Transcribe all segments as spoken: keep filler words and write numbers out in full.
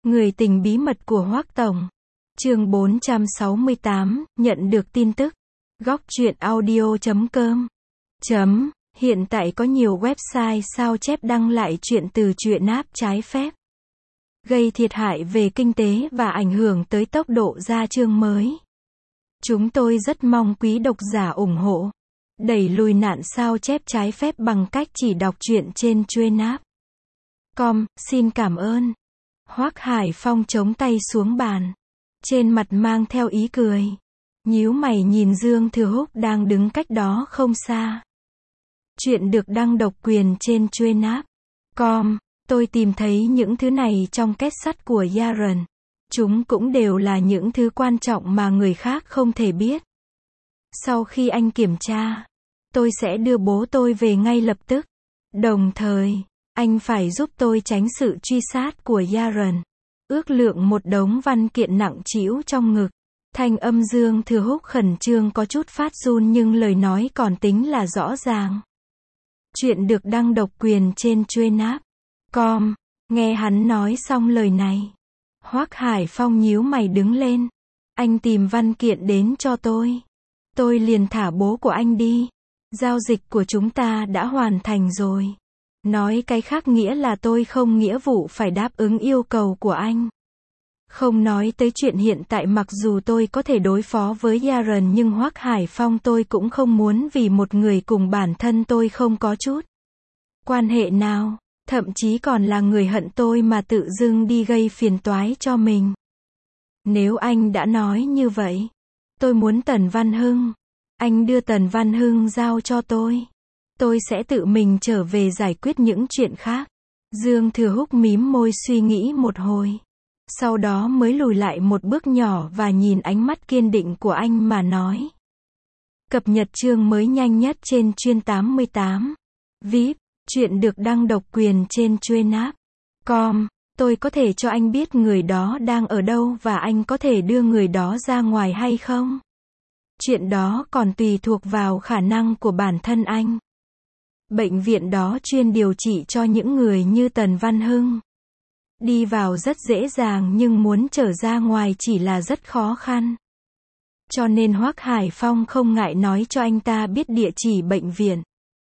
Người tình bí mật của Hoắc Tổng. Chương bốn trăm sáu mươi tám, nhận được tin tức. Góc truyện audio chấm com. Chấm. Hiện tại có nhiều website sao chép đăng lại truyện từ truyện app trái phép, gây thiệt hại về kinh tế và ảnh hưởng tới tốc độ ra chương mới. Chúng tôi rất mong quý độc giả ủng hộ, đẩy lùi nạn sao chép trái phép bằng cách chỉ đọc truyện trên truyện app. Com, xin cảm ơn. Hoắc Hải Phong chống tay xuống bàn, trên mặt mang theo ý cười, nhíu mày nhìn Dương Thừa Húc đang đứng cách đó không xa. Chuyện được đăng độc quyền trên truyện app. Com, tôi tìm thấy những thứ này trong két sắt của Yaren. Chúng cũng đều là những thứ quan trọng mà người khác không thể biết. Sau khi anh kiểm tra, tôi sẽ đưa bố tôi về ngay lập tức. Đồng thời, anh phải giúp tôi tránh sự truy sát của Yaren. Ước lượng một đống văn kiện nặng trĩu trong ngực. Thanh âm Dương Thừa Húc khẩn trương có chút phát run nhưng lời nói còn tính là rõ ràng. Chuyện được đăng độc quyền trên truyện app. Com. Nghe hắn nói xong lời này, Hoắc Hải Phong nhíu mày đứng lên. Anh tìm văn kiện đến cho tôi. Tôi liền thả bố của anh đi. Giao dịch của chúng ta đã hoàn thành rồi. Nói cái khác nghĩa là tôi không nghĩa vụ phải đáp ứng yêu cầu của anh. Không nói tới chuyện hiện tại, mặc dù tôi có thể đối phó với Yaren nhưng Hoắc Hải Phong tôi cũng không muốn vì một người cùng bản thân tôi không có chút quan hệ nào, thậm chí còn là người hận tôi mà tự dưng đi gây phiền toái cho mình. Nếu anh đã nói như vậy, tôi muốn Tần Văn Hưng. Anh đưa Tần Văn Hưng giao cho tôi. Tôi sẽ tự mình trở về giải quyết những chuyện khác. Dương Thừa Húc mím môi suy nghĩ một hồi. Sau đó mới lùi lại một bước nhỏ và nhìn ánh mắt kiên định của anh mà nói. Cập nhật chương mới nhanh nhất trên truyện tám mươi tám. vê i pê, chuyện được đăng độc quyền trên truyện app. Com, tôi có thể cho anh biết người đó đang ở đâu và anh có thể đưa người đó ra ngoài hay không? Chuyện đó còn tùy thuộc vào khả năng của bản thân anh. Bệnh viện đó chuyên điều trị cho những người như Tần Văn Hưng. Đi vào rất dễ dàng nhưng muốn trở ra ngoài chỉ là rất khó khăn. Cho nên Hoắc Hải Phong không ngại nói cho anh ta biết địa chỉ bệnh viện.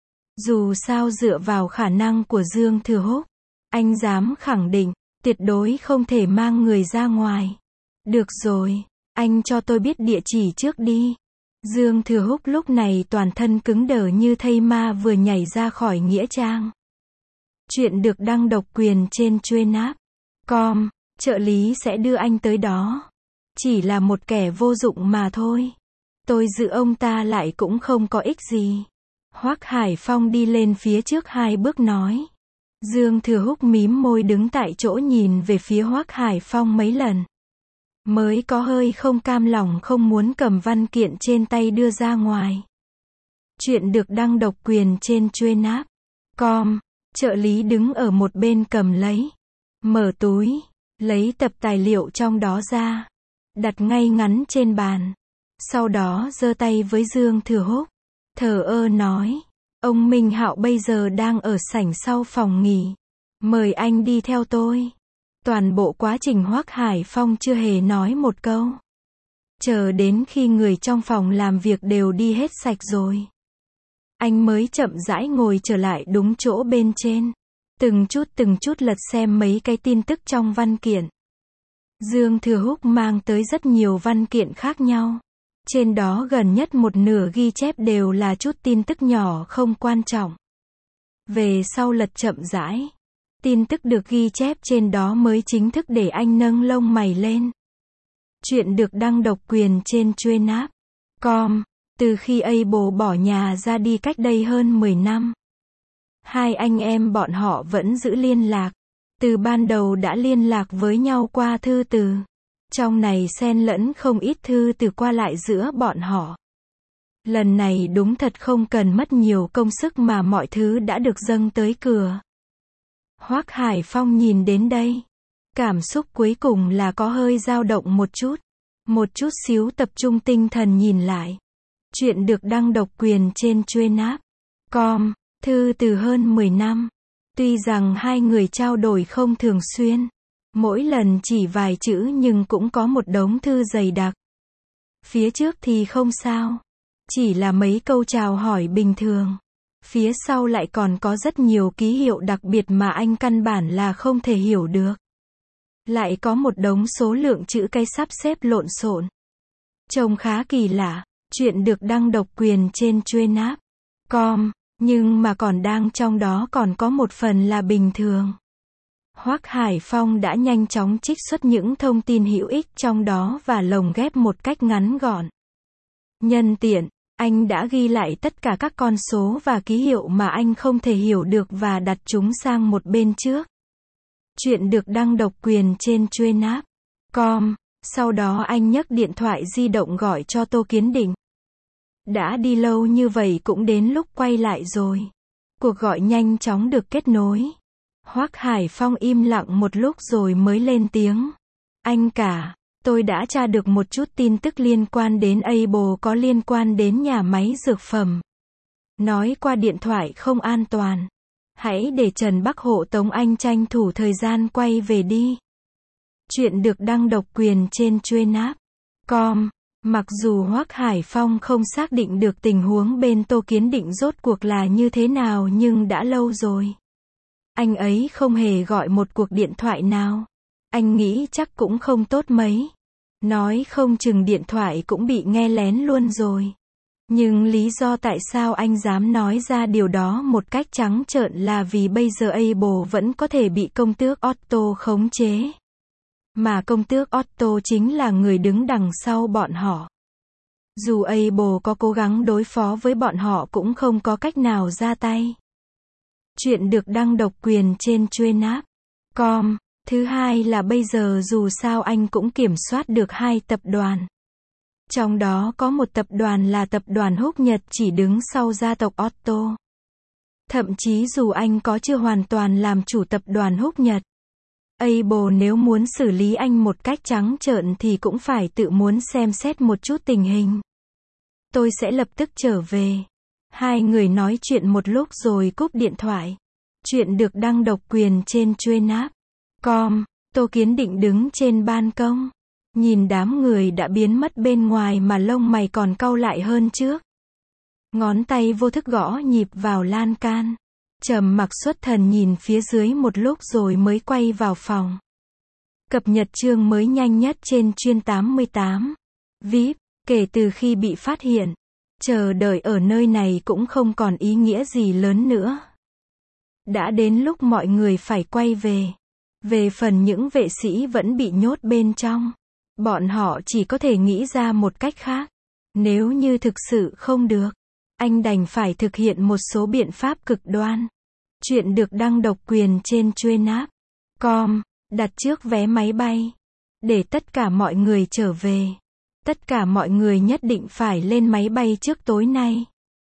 Dù sao dựa vào khả năng của Dương Thừa Húc, anh dám khẳng định, tuyệt đối không thể mang người ra ngoài. Được rồi, anh cho tôi biết địa chỉ trước đi. Dương Thừa Húc lúc này toàn thân cứng đờ như thây ma vừa nhảy ra khỏi nghĩa trang. Chuyện được đăng độc quyền trên truyện app. Com, trợ lý sẽ đưa anh tới đó. Chỉ là một kẻ vô dụng mà thôi. Tôi giữ ông ta lại cũng không có ích gì. Hoắc Hải Phong đi lên phía trước hai bước nói. Dương Thừa Húc mím môi đứng tại chỗ nhìn về phía Hoắc Hải Phong mấy lần. Mới có hơi không cam lòng không muốn cầm văn kiện trên tay đưa ra ngoài. Chuyện được đăng độc quyền trên truyện app. Com, trợ lý đứng ở một bên cầm lấy. Mở túi, lấy tập tài liệu trong đó ra. Đặt ngay ngắn trên bàn. Sau đó giơ tay với Dương Thừa Húc. Thờ ơ nói. Ông Minh Hạo bây giờ đang ở sảnh sau phòng nghỉ. Mời anh đi theo tôi. Toàn bộ quá trình Hoắc Hải Phong chưa hề nói một câu. Chờ đến khi người trong phòng làm việc đều đi hết sạch rồi, anh mới chậm rãi ngồi trở lại đúng chỗ bên trên. Từng chút từng chút lật xem mấy cái tin tức trong văn kiện. Dương Thừa Húc mang tới rất nhiều văn kiện khác nhau. Trên đó gần nhất một nửa ghi chép đều là chút tin tức nhỏ không quan trọng. Về sau lật chậm rãi, tin tức được ghi chép trên đó mới chính thức để anh nâng lông mày lên. Chuyện được đăng độc quyền trên truyện app. Com, từ khi Able bỏ nhà ra đi cách đây hơn mười năm. Hai anh em bọn họ vẫn giữ liên lạc. Từ ban đầu đã liên lạc với nhau qua thư từ. Trong này xen lẫn không ít thư từ qua lại giữa bọn họ. Lần này đúng thật không cần mất nhiều công sức mà mọi thứ đã được dâng tới cửa. Hoắc Hải Phong nhìn đến đây, cảm xúc cuối cùng là có hơi dao động một chút. Một chút xíu tập trung tinh thần nhìn lại. Chuyện được đăng độc quyền trên truyện app. Com, thư từ hơn mười năm. Tuy rằng hai người trao đổi không thường xuyên, Mỗi lần chỉ vài chữ nhưng cũng có một đống thư dày đặc. Phía trước thì không sao. Chỉ là mấy câu chào hỏi bình thường. Phía sau lại còn có rất nhiều ký hiệu đặc biệt mà anh căn bản là không thể hiểu được. Lại có một đống số lượng chữ cái sắp xếp lộn xộn. Trông khá kỳ lạ. Chuyện được đăng độc quyền trên Truenapp chấm com, nhưng mà còn đang trong đó còn có một phần là bình thường. Hoắc Hải Phong đã nhanh chóng trích xuất những thông tin hữu ích trong đó và lồng ghép một cách ngắn gọn. Nhân tiện, anh đã ghi lại tất cả các con số và ký hiệu mà anh không thể hiểu được và đặt chúng sang một bên trước. Chuyện được đăng độc quyền trên Truenapp chấm com, sau đó anh nhấc điện thoại di động gọi cho Tô Kiến Định. Đã đi lâu như vậy cũng đến lúc quay lại rồi. Cuộc gọi nhanh chóng được kết nối. Hoắc Hải Phong im lặng một lúc rồi mới lên tiếng. Anh cả, tôi đã tra được một chút tin tức liên quan đến Apple có liên quan đến nhà máy dược phẩm. Nói qua điện thoại không an toàn. Hãy để Trần Bắc hộ tống anh tranh thủ thời gian quay về đi. Chuyện được đăng độc quyền trên Truenapp chấm com. Mặc dù Hoắc Hải Phong không xác định được tình huống bên Tô Kiến Định rốt cuộc là như thế nào nhưng đã lâu rồi. Anh ấy không hề gọi một cuộc điện thoại nào. Anh nghĩ chắc cũng không tốt mấy. Nói không chừng điện thoại cũng bị nghe lén luôn rồi. Nhưng lý do tại sao anh dám nói ra điều đó một cách trắng trợn là vì bây giờ Apple vẫn có thể bị công tước Otto khống chế. Mà công tước Otto chính là người đứng đằng sau bọn họ. Dù Apple có cố gắng đối phó với bọn họ cũng không có cách nào ra tay. Chuyện được đăng độc quyền trên Truenapp chấm com. Thứ hai là bây giờ dù sao anh cũng kiểm soát được hai tập đoàn. Trong đó có một tập đoàn là tập đoàn Húc Nhật chỉ đứng sau gia tộc Otto. Thậm chí dù anh có chưa hoàn toàn làm chủ tập đoàn Húc Nhật, Apple nếu muốn xử lý anh một cách trắng trợn thì cũng phải tự muốn xem xét một chút tình hình. Tôi sẽ lập tức trở về. Hai người nói chuyện một lúc rồi cúp điện thoại. Chuyện được đăng độc quyền trên Truenapp chấm com. Tô Kiến Định đứng trên ban công. Nhìn đám người đã biến mất bên ngoài mà lông mày còn cau lại hơn trước. Ngón tay vô thức gõ nhịp vào lan can. Trầm mặc xuất thần nhìn phía dưới một lúc rồi mới quay vào phòng. Cập nhật chương mới nhanh nhất trên chuyên tám mươi tám. vê i pê, kể từ khi bị phát hiện. Chờ đợi ở nơi này cũng không còn ý nghĩa gì lớn nữa. Đã đến lúc mọi người phải quay về. Về phần những vệ sĩ vẫn bị nhốt bên trong. Bọn họ chỉ có thể nghĩ ra một cách khác. Nếu như thực sự không được, anh đành phải thực hiện một số biện pháp cực đoan. Chuyện được đăng độc quyền trên Truenapp chấm com. Đặt trước vé máy bay. Để tất cả mọi người trở về. Tất cả mọi người nhất định phải lên máy bay trước tối nay.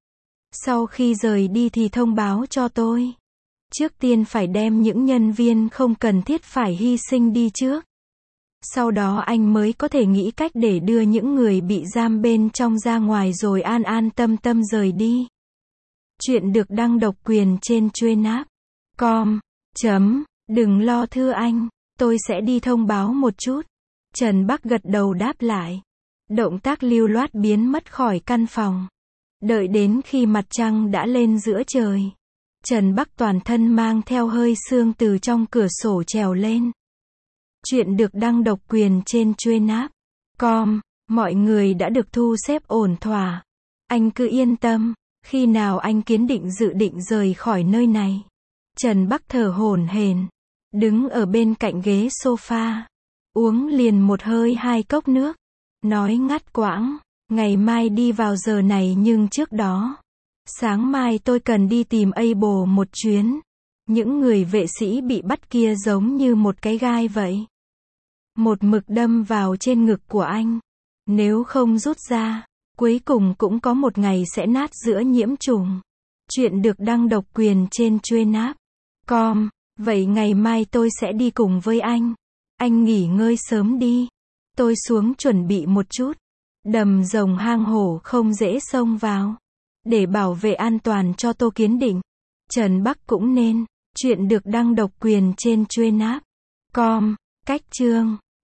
Sau khi rời đi thì thông báo cho tôi. Trước tiên phải đem những nhân viên không cần thiết phải hy sinh đi trước. Sau đó anh mới có thể nghĩ cách để đưa những người bị giam bên trong ra ngoài rồi an an tâm tâm rời đi. Chuyện được đăng độc quyền trên Truenapp chấm com. Chấm, đừng lo thưa anh, tôi sẽ đi thông báo một chút. Trần Bắc gật đầu đáp lại. Động tác lưu loát biến mất khỏi căn phòng. Đợi đến khi mặt trăng đã lên giữa trời. Trần Bắc toàn thân mang theo hơi sương từ trong cửa sổ trèo lên. Chuyện được đăng độc quyền trên Truenapp chấm com. Mọi người đã được thu xếp ổn thỏa. Anh cứ yên tâm. Khi nào anh Kiến Định dự định rời khỏi nơi này? Trần Bắc thở hổn hển, đứng ở bên cạnh ghế sofa, uống liền một hơi hai cốc nước, nói ngắt quãng, ngày mai đi vào giờ này nhưng trước đó, sáng mai tôi cần đi tìm Apple một chuyến. Những người vệ sĩ bị bắt kia giống như một cái gai vậy. Một mực đâm vào trên ngực của anh. Nếu không rút ra, cuối cùng cũng có một ngày sẽ nát giữa nhiễm trùng. Chuyện được đăng độc quyền trên Truenapp chấm com. Vậy ngày mai tôi sẽ đi cùng với anh. Anh nghỉ ngơi sớm đi. Tôi xuống chuẩn bị một chút. Đầm rồng hang hổ không dễ xông vào. Để bảo vệ an toàn cho Tô Kiến Định, Trần Bắc cũng nên. Chuyện được đăng độc quyền trên Truenapp chấm com. Cách chương